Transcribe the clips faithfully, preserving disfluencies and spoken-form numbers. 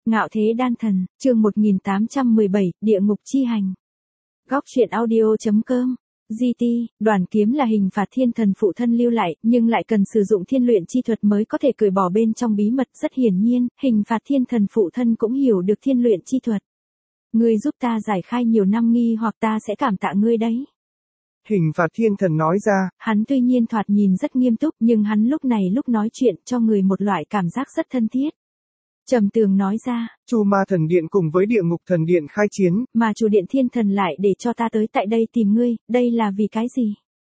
Ngạo thế đan thần, chương một nghìn tám trăm mười bảy, địa ngục chi hành. Góc truyện audio.com. giê tê, đoàn kiếm là hình phạt thiên thần phụ thân lưu lại, nhưng lại cần sử dụng thiên luyện chi thuật mới có thể cởi bỏ bên trong bí mật. Rất hiển nhiên, hình phạt thiên thần phụ thân cũng hiểu được thiên luyện chi thuật. Ngươi giúp ta giải khai nhiều năm nghi hoặc ta sẽ cảm tạ ngươi đấy. Hình phạt thiên thần nói ra. Hắn tuy nhiên thoạt nhìn rất nghiêm túc, nhưng hắn lúc này lúc nói chuyện cho người một loại cảm giác rất thân thiết. Trầm Tường nói ra, Chu Ma Thần Điện cùng với Địa Ngục Thần Điện khai chiến, mà chủ điện thiên thần lại để cho ta tới tại đây tìm ngươi, đây là vì cái gì?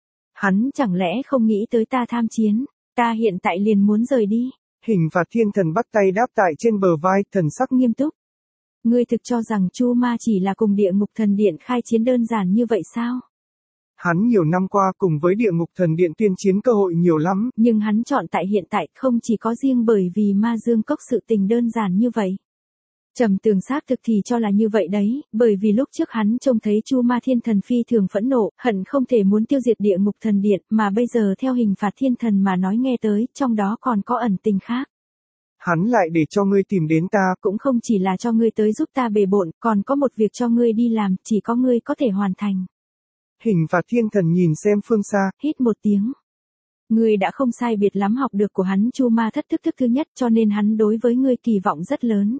Hắn chẳng lẽ không nghĩ tới ta tham chiến, ta hiện tại liền muốn rời đi. Hình phạt thiên thần bắt tay đáp tại trên bờ vai, thần sắc nghiêm túc. Ngươi thực cho rằng Chu Ma chỉ là cùng Địa Ngục Thần Điện khai chiến đơn giản như vậy sao? Hắn nhiều năm qua cùng với Địa Ngục Thần Điện tuyên chiến cơ hội nhiều lắm. Nhưng hắn chọn tại hiện tại không chỉ có riêng bởi vì Ma Dương Cốc sự tình đơn giản như vậy. Trầm Tường xác thực thì cho là như vậy đấy, bởi vì lúc trước hắn trông thấy Chu Ma Thiên Thần phi thường phẫn nộ, hận không thể muốn tiêu diệt Địa Ngục Thần Điện, mà bây giờ theo hình phạt thiên thần mà nói nghe tới, trong đó còn có ẩn tình khác. Hắn lại để cho ngươi tìm đến ta, cũng không chỉ là cho ngươi tới giúp ta bề bộn, còn có một việc cho ngươi đi làm, chỉ có ngươi có thể hoàn thành. Hình phạt thiên thần nhìn xem phương xa, hít một tiếng. Ngươi đã không sai biệt lắm học được của hắn Chu Ma thất thức thức thứ nhất, cho nên hắn đối với ngươi kỳ vọng rất lớn.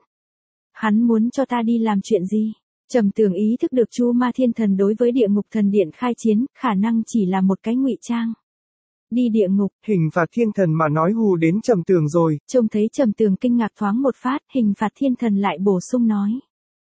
Hắn muốn cho ta đi làm chuyện gì? Trầm Tường ý thức được Chu Ma thiên thần đối với Địa Ngục Thần Điện khai chiến, khả năng chỉ là một cái ngụy trang. Đi địa ngục. Hình phạt thiên thần mà nói hù đến Trầm Tường rồi. Trông thấy Trầm Tường kinh ngạc thoáng một phát, hình phạt thiên thần lại bổ sung nói.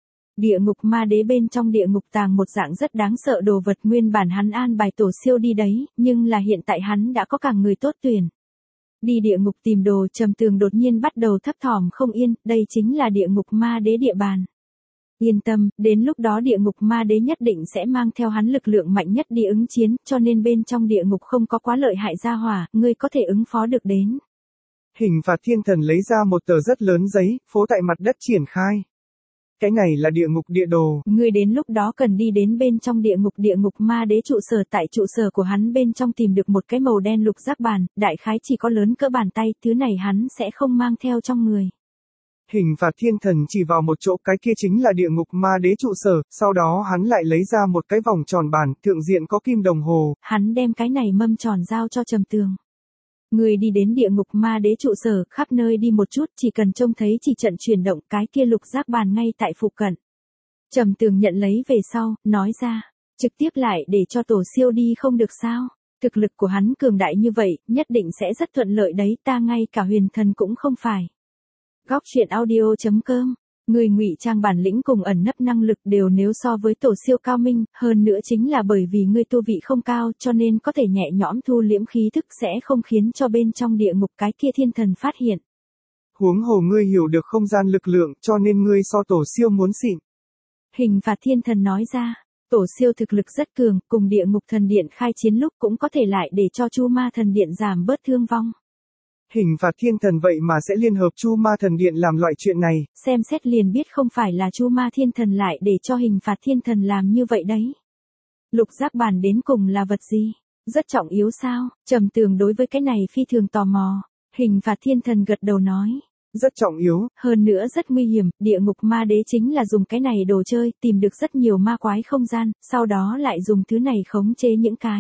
Địa ngục ma đế bên trong địa ngục tàng một dạng rất đáng sợ đồ vật, nguyên bản hắn an bài tổ siêu đi đấy, nhưng là hiện tại hắn đã có cả người tốt tuyển. Đi địa ngục tìm đồ. Trầm Tường đột nhiên bắt đầu thấp thỏm không yên, đây chính là địa ngục ma đế địa bàn. Yên tâm, đến lúc đó địa ngục ma đế nhất định sẽ mang theo hắn lực lượng mạnh nhất đi ứng chiến, cho nên bên trong địa ngục không có quá lợi hại gia hỏa, ngươi có thể ứng phó được đến. Hình phạt thiên thần lấy ra một tờ rất lớn giấy, phố tại mặt đất triển khai. Cái này là địa ngục địa đồ. Ngươi đến lúc đó cần đi đến bên trong địa ngục địa ngục ma đế trụ sở, tại trụ sở của hắn bên trong tìm được một cái màu đen lục giác bàn, đại khái chỉ có lớn cỡ bàn tay, thứ này hắn sẽ không mang theo trong người. Hình phạt thiên thần chỉ vào một chỗ, cái kia chính là địa ngục ma đế trụ sở, sau đó hắn lại lấy ra một cái vòng tròn bàn, thượng diện có kim đồng hồ. Hắn đem cái này mâm tròn giao cho Trầm Tường. Người đi đến địa ngục ma đế trụ sở, khắp nơi đi một chút, chỉ cần trông thấy chỉ trận chuyển động, cái kia lục giác bàn ngay tại phụ cận. Trầm Tường nhận lấy về sau, nói ra, trực tiếp lại để cho tổ siêu đi không được sao? Thực lực của hắn cường đại như vậy, nhất định sẽ rất thuận lợi đấy, ta ngay cả huyền thần cũng không phải. Góc truyện audio.com. Người ngụy trang bản lĩnh cùng ẩn nấp năng lực đều nếu so với tổ siêu cao minh, hơn nữa chính là bởi vì ngươi tu vị không cao, cho nên có thể nhẹ nhõm thu liễm khí thức, sẽ không khiến cho bên trong địa ngục cái kia thiên thần phát hiện. Huống hồ ngươi hiểu được không gian lực lượng, cho nên ngươi so tổ siêu muốn xịn. Hình phạt thiên thần nói ra, tổ siêu thực lực rất cường, cùng Địa Ngục Thần Điện khai chiến lúc cũng có thể lại để cho Chu Ma Thần Điện giảm bớt thương vong. Hình phạt thiên thần vậy mà sẽ liên hợp Chu Ma Thần Điện làm loại chuyện này. Xem xét liền biết không phải là Chu Ma thiên thần lại để cho hình phạt thiên thần làm như vậy đấy. Lục giác bàn đến cùng là vật gì? Rất trọng yếu sao? Trầm Tường đối với cái này phi thường tò mò. Hình phạt thiên thần gật đầu nói. Rất trọng yếu. Hơn nữa rất nguy hiểm, địa ngục ma đế chính là dùng cái này đồ chơi, tìm được rất nhiều ma quái không gian, sau đó lại dùng thứ này khống chế những cái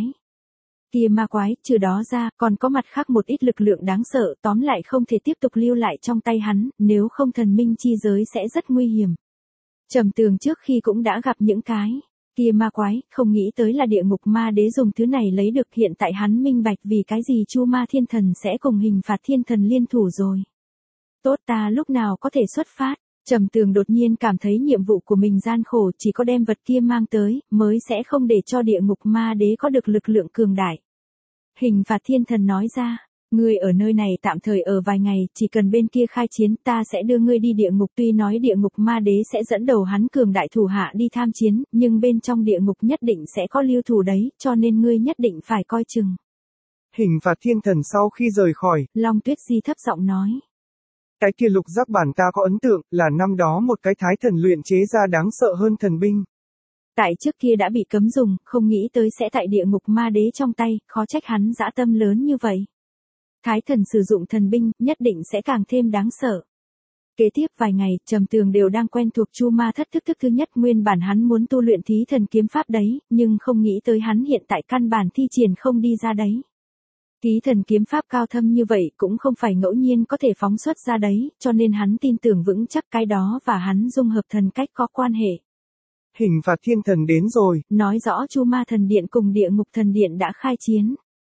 kia ma quái, trừ đó ra, còn có mặt khác một ít lực lượng đáng sợ, tóm lại không thể tiếp tục lưu lại trong tay hắn, nếu không thần minh chi giới sẽ rất nguy hiểm. Trầm Tường trước khi cũng đã gặp những cái kia ma quái, không nghĩ tới là địa ngục ma đế dùng thứ này lấy được, hiện tại hắn minh bạch vì cái gì Chu Ma thiên thần sẽ cùng hình phạt thiên thần liên thủ rồi. Tốt, ta lúc nào có thể xuất phát? Trầm Tường đột nhiên cảm thấy nhiệm vụ của mình gian khổ, chỉ có đem vật kia mang tới, mới sẽ không để cho địa ngục ma đế có được lực lượng cường đại. Hình phạt thiên thần nói ra, ngươi ở nơi này tạm thời ở vài ngày, chỉ cần bên kia khai chiến ta sẽ đưa ngươi đi địa ngục, tuy nói địa ngục ma đế sẽ dẫn đầu hắn cường đại thủ hạ đi tham chiến, nhưng bên trong địa ngục nhất định sẽ có lưu thủ đấy, cho nên ngươi nhất định phải coi chừng. Hình phạt thiên thần sau khi rời khỏi, Long Tuyết Di thấp giọng nói. Cái kia lục giác bản ta có ấn tượng, là năm đó một cái thái thần luyện chế ra đáng sợ hơn thần binh. Tại trước kia đã bị cấm dùng, không nghĩ tới sẽ tại địa ngục ma đế trong tay, khó trách hắn dã tâm lớn như vậy. Thái thần sử dụng thần binh, nhất định sẽ càng thêm đáng sợ. Kế tiếp vài ngày, Trầm Tường đều đang quen thuộc Chu Ma Thất thức thức thứ nhất, nguyên bản hắn muốn tu luyện Thí Thần kiếm pháp đấy, nhưng không nghĩ tới hắn hiện tại căn bản thi triển không đi ra đấy. Thí Thần kiếm pháp cao thâm như vậy cũng không phải ngẫu nhiên có thể phóng xuất ra đấy, cho nên hắn tin tưởng vững chắc cái đó và hắn dung hợp thần cách có quan hệ. Hình phạt thiên thần đến rồi. Nói rõ Chu Ma Thần Điện cùng Địa Ngục Thần Điện đã khai chiến.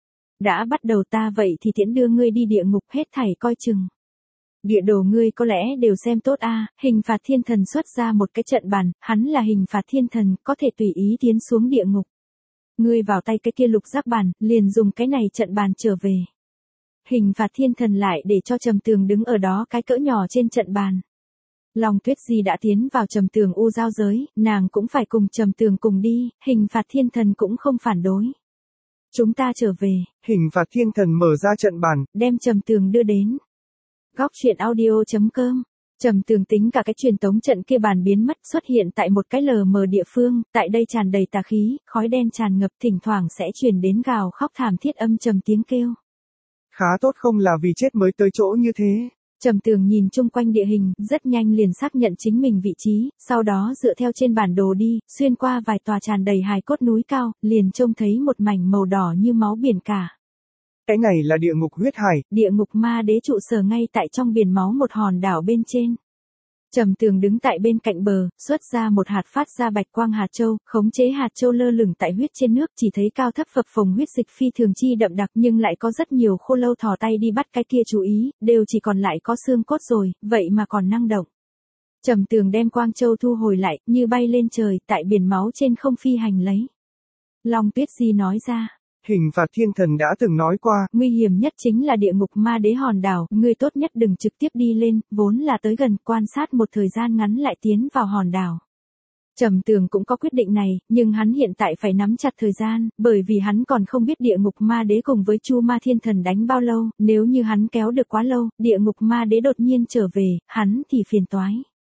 Đã bắt đầu ta vậy thì tiễn đưa ngươi đi địa ngục, hết thảy coi chừng. Địa đồ ngươi có lẽ đều xem tốt a. À, hình phạt thiên thần xuất ra một cái trận bàn, hắn là hình phạt thiên thần, có thể tùy ý tiến xuống địa ngục. Ngươi vào tay cái kia lục giác bàn, liền dùng cái này trận bàn trở về. Hình phạt thiên thần lại để cho Trầm Tường đứng ở đó cái cỡ nhỏ trên trận bàn. Long Tuyết Di đã tiến vào Trầm Tường u giao giới, nàng cũng phải cùng Trầm Tường cùng đi, hình phạt thiên thần cũng không phản đối. Chúng ta trở về. Hình phạt thiên thần mở ra trận bàn, đem Trầm Tường đưa đến. Góc truyện audio chấm com. Trầm Tường tính cả cái truyền tống trận kia bàn biến mất, xuất hiện tại một cái lờ mờ địa phương, tại đây tràn đầy tà khí, khói đen tràn ngập, thỉnh thoảng sẽ truyền đến gào khóc thảm thiết âm trầm tiếng kêu. Khá tốt không là vì chết mới tới chỗ như thế. Trầm Tường nhìn chung quanh địa hình, rất nhanh liền xác nhận chính mình vị trí, sau đó dựa theo trên bản đồ đi, xuyên qua vài tòa tràn đầy hài cốt núi cao, liền trông thấy một mảnh màu đỏ như máu biển cả. Cái này là địa ngục huyết hải. Địa ngục ma đế trụ sở ngay tại trong biển máu một hòn đảo bên trên. Trầm Tường đứng tại bên cạnh bờ, xuất ra một hạt phát ra bạch quang hạt châu, khống chế hạt châu lơ lửng tại huyết trên nước, chỉ thấy cao thấp phập phồng huyết dịch phi thường chi đậm đặc, nhưng lại có rất nhiều khô lâu thò tay đi bắt cái kia chú ý, đều chỉ còn lại có xương cốt rồi, vậy mà còn năng động. Trầm Tường đem quang châu thu hồi lại, như bay lên trời, tại biển máu trên không phi hành lấy. Long Tuyết Di nói ra. Hình phạt thiên thần đã từng nói qua, nguy hiểm nhất chính là địa ngục ma đế hòn đảo, ngươi tốt nhất đừng trực tiếp đi lên, vốn là tới gần, quan sát một thời gian ngắn lại tiến vào hòn đảo. Trầm Tường cũng có quyết định này, nhưng hắn hiện tại phải nắm chặt thời gian, bởi vì hắn còn không biết địa ngục ma đế cùng với Chu Ma Thiên Thần đánh bao lâu, nếu như hắn kéo được quá lâu, địa ngục ma đế đột nhiên trở về, hắn thì phiền toái.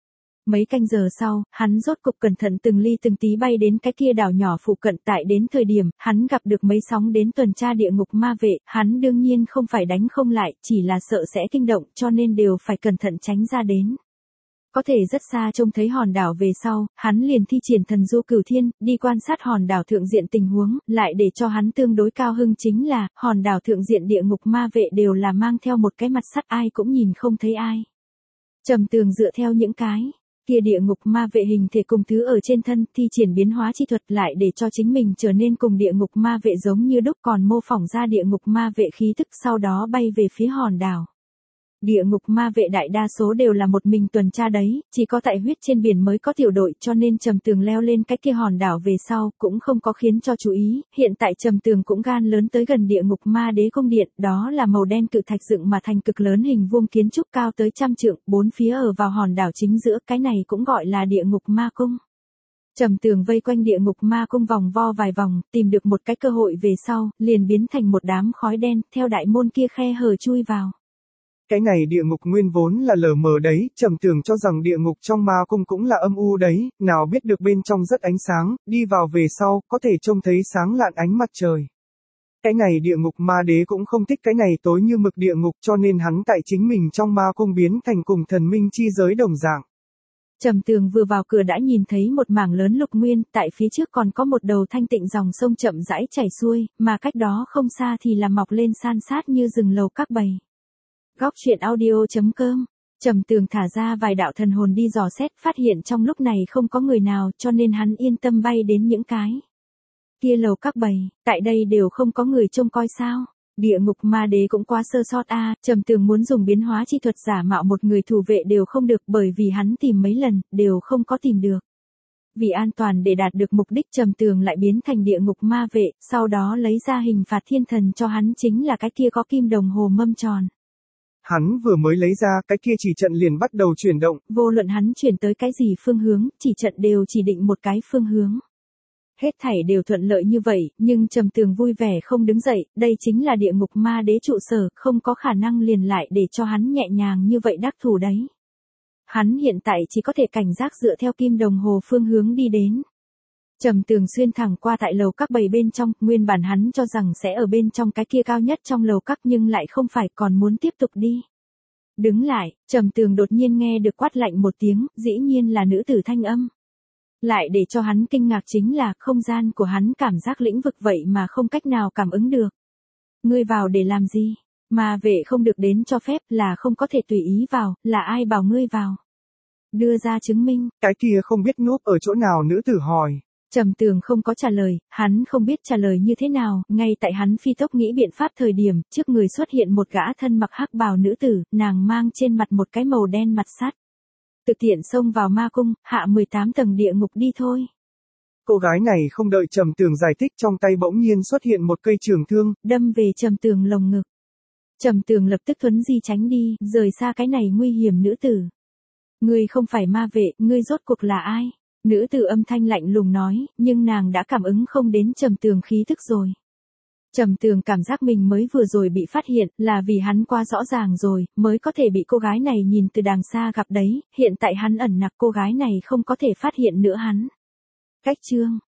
Mấy canh giờ sau, hắn rốt cục cẩn thận từng ly từng tí bay đến cái kia đảo nhỏ phụ cận, tại đến thời điểm, hắn gặp được mấy sóng đến tuần tra địa ngục ma vệ, hắn đương nhiên không phải đánh không lại, chỉ là sợ sẽ kinh động, cho nên đều phải cẩn thận tránh ra đến. Có thể rất xa trông thấy hòn đảo về sau, hắn liền thi triển thần du cửu thiên, đi quan sát hòn đảo thượng diện tình huống, lại để cho hắn tương đối cao hưng chính là, hòn đảo thượng diện địa ngục ma vệ đều là mang theo một cái mặt sắt, ai cũng nhìn không thấy ai. Trầm Tường dựa theo những cái kia địa ngục ma vệ hình thể cùng thứ ở trên thân, thi triển biến hóa chi thuật lại để cho chính mình trở nên cùng địa ngục ma vệ giống như đúc, còn mô phỏng ra địa ngục ma vệ khí tức, sau đó bay về phía hòn đảo. Địa ngục ma vệ đại đa số đều là một mình tuần tra đấy, chỉ có tại huyết trên biển mới có tiểu đội, cho nên Trầm Tường leo lên cái kia hòn đảo về sau, cũng không có khiến cho chú ý, hiện tại Trầm Tường cũng gan lớn tới gần địa ngục ma đế cung điện, đó là màu đen cự thạch dựng mà thành cực lớn hình vuông kiến trúc cao tới trăm trượng, bốn phía ở vào hòn đảo chính giữa, cái này cũng gọi là địa ngục ma cung. Trầm Tường vây quanh địa ngục ma cung vòng vo vài vòng, tìm được một cái cơ hội về sau, liền biến thành một đám khói đen, theo đại môn kia khe hở chui vào. Cái này địa ngục nguyên vốn là lờ mờ đấy, Trầm Tường cho rằng địa ngục trong ma cung cũng là âm u đấy, nào biết được bên trong rất ánh sáng, đi vào về sau, có thể trông thấy sáng lạn ánh mặt trời. Cái này địa ngục ma đế cũng không thích cái này tối như mực địa ngục, cho nên hắn tại chính mình trong ma cung biến thành cùng thần minh chi giới đồng dạng. Trầm Tường vừa vào cửa đã nhìn thấy một mảng lớn lục nguyên, tại phía trước còn có một đầu thanh tịnh dòng sông chậm rãi chảy xuôi, mà cách đó không xa thì là mọc lên san sát như rừng lầu các bầy. Góc truyện audio chấm com. Trầm Tường thả ra vài đạo thần hồn đi dò xét, phát hiện trong lúc này không có người nào, cho nên hắn yên tâm bay đến những cái kia lầu các bầy, tại đây đều không có người trông coi sao? Địa ngục ma đế cũng quá sơ sót a, à, Trầm Tường muốn dùng biến hóa chi thuật giả mạo một người thủ vệ đều không được, bởi vì hắn tìm mấy lần, đều không có tìm được. Vì an toàn để đạt được mục đích, Trầm Tường lại biến thành địa ngục ma vệ, sau đó lấy ra hình phạt thiên thần cho hắn, chính là cái kia có kim đồng hồ mâm tròn. Hắn vừa mới lấy ra, cái kia chỉ trận liền bắt đầu chuyển động. Vô luận hắn chuyển tới cái gì phương hướng, chỉ trận đều chỉ định một cái phương hướng. Hết thảy đều thuận lợi như vậy, nhưng Trầm Tường vui vẻ không đứng dậy, đây chính là địa ngục ma đế trụ sở, không có khả năng liền lại để cho hắn nhẹ nhàng như vậy đắc thủ đấy. Hắn hiện tại chỉ có thể cảnh giác dựa theo kim đồng hồ phương hướng đi đến. Trầm Tường xuyên thẳng qua tại lầu các bầy bên trong, nguyên bản hắn cho rằng sẽ ở bên trong cái kia cao nhất trong lầu các nhưng lại không phải, còn muốn tiếp tục đi. Đứng lại, Trầm Tường đột nhiên nghe được quát lạnh một tiếng, dĩ nhiên là nữ tử thanh âm. Lại để cho hắn kinh ngạc chính là không gian của hắn cảm giác lĩnh vực vậy mà không cách nào cảm ứng được. Ngươi vào để làm gì? Mà vệ không được đến cho phép, là không có thể tùy ý vào, là ai bảo ngươi vào? Đưa ra chứng minh. Cái kia không biết núp ở chỗ nào, nữ tử hỏi. Trầm Tường không có trả lời, hắn không biết trả lời như thế nào, ngay tại hắn phi tốc nghĩ biện pháp thời điểm, trước người xuất hiện một gã thân mặc hắc bào nữ tử, nàng mang trên mặt một cái màu đen mặt sắt. Thực tiện xông vào ma cung, hạ mười tám tầng địa ngục đi thôi. Cô gái này không đợi Trầm Tường giải thích, trong tay bỗng nhiên xuất hiện một cây trường thương, đâm về Trầm Tường lồng ngực. Trầm Tường lập tức thuấn di tránh đi, rời xa cái này nguy hiểm nữ tử. Ngươi không phải ma vệ, ngươi rốt cuộc là ai? Nữ tử âm thanh lạnh lùng nói, nhưng nàng đã cảm ứng không đến Trầm Tường khí thức rồi. Trầm Tường cảm giác mình mới vừa rồi bị phát hiện, là vì hắn quá rõ ràng rồi, mới có thể bị cô gái này nhìn từ đàng xa gặp đấy, hiện tại hắn ẩn nặc cô gái này không có thể phát hiện nữa hắn. Cách chương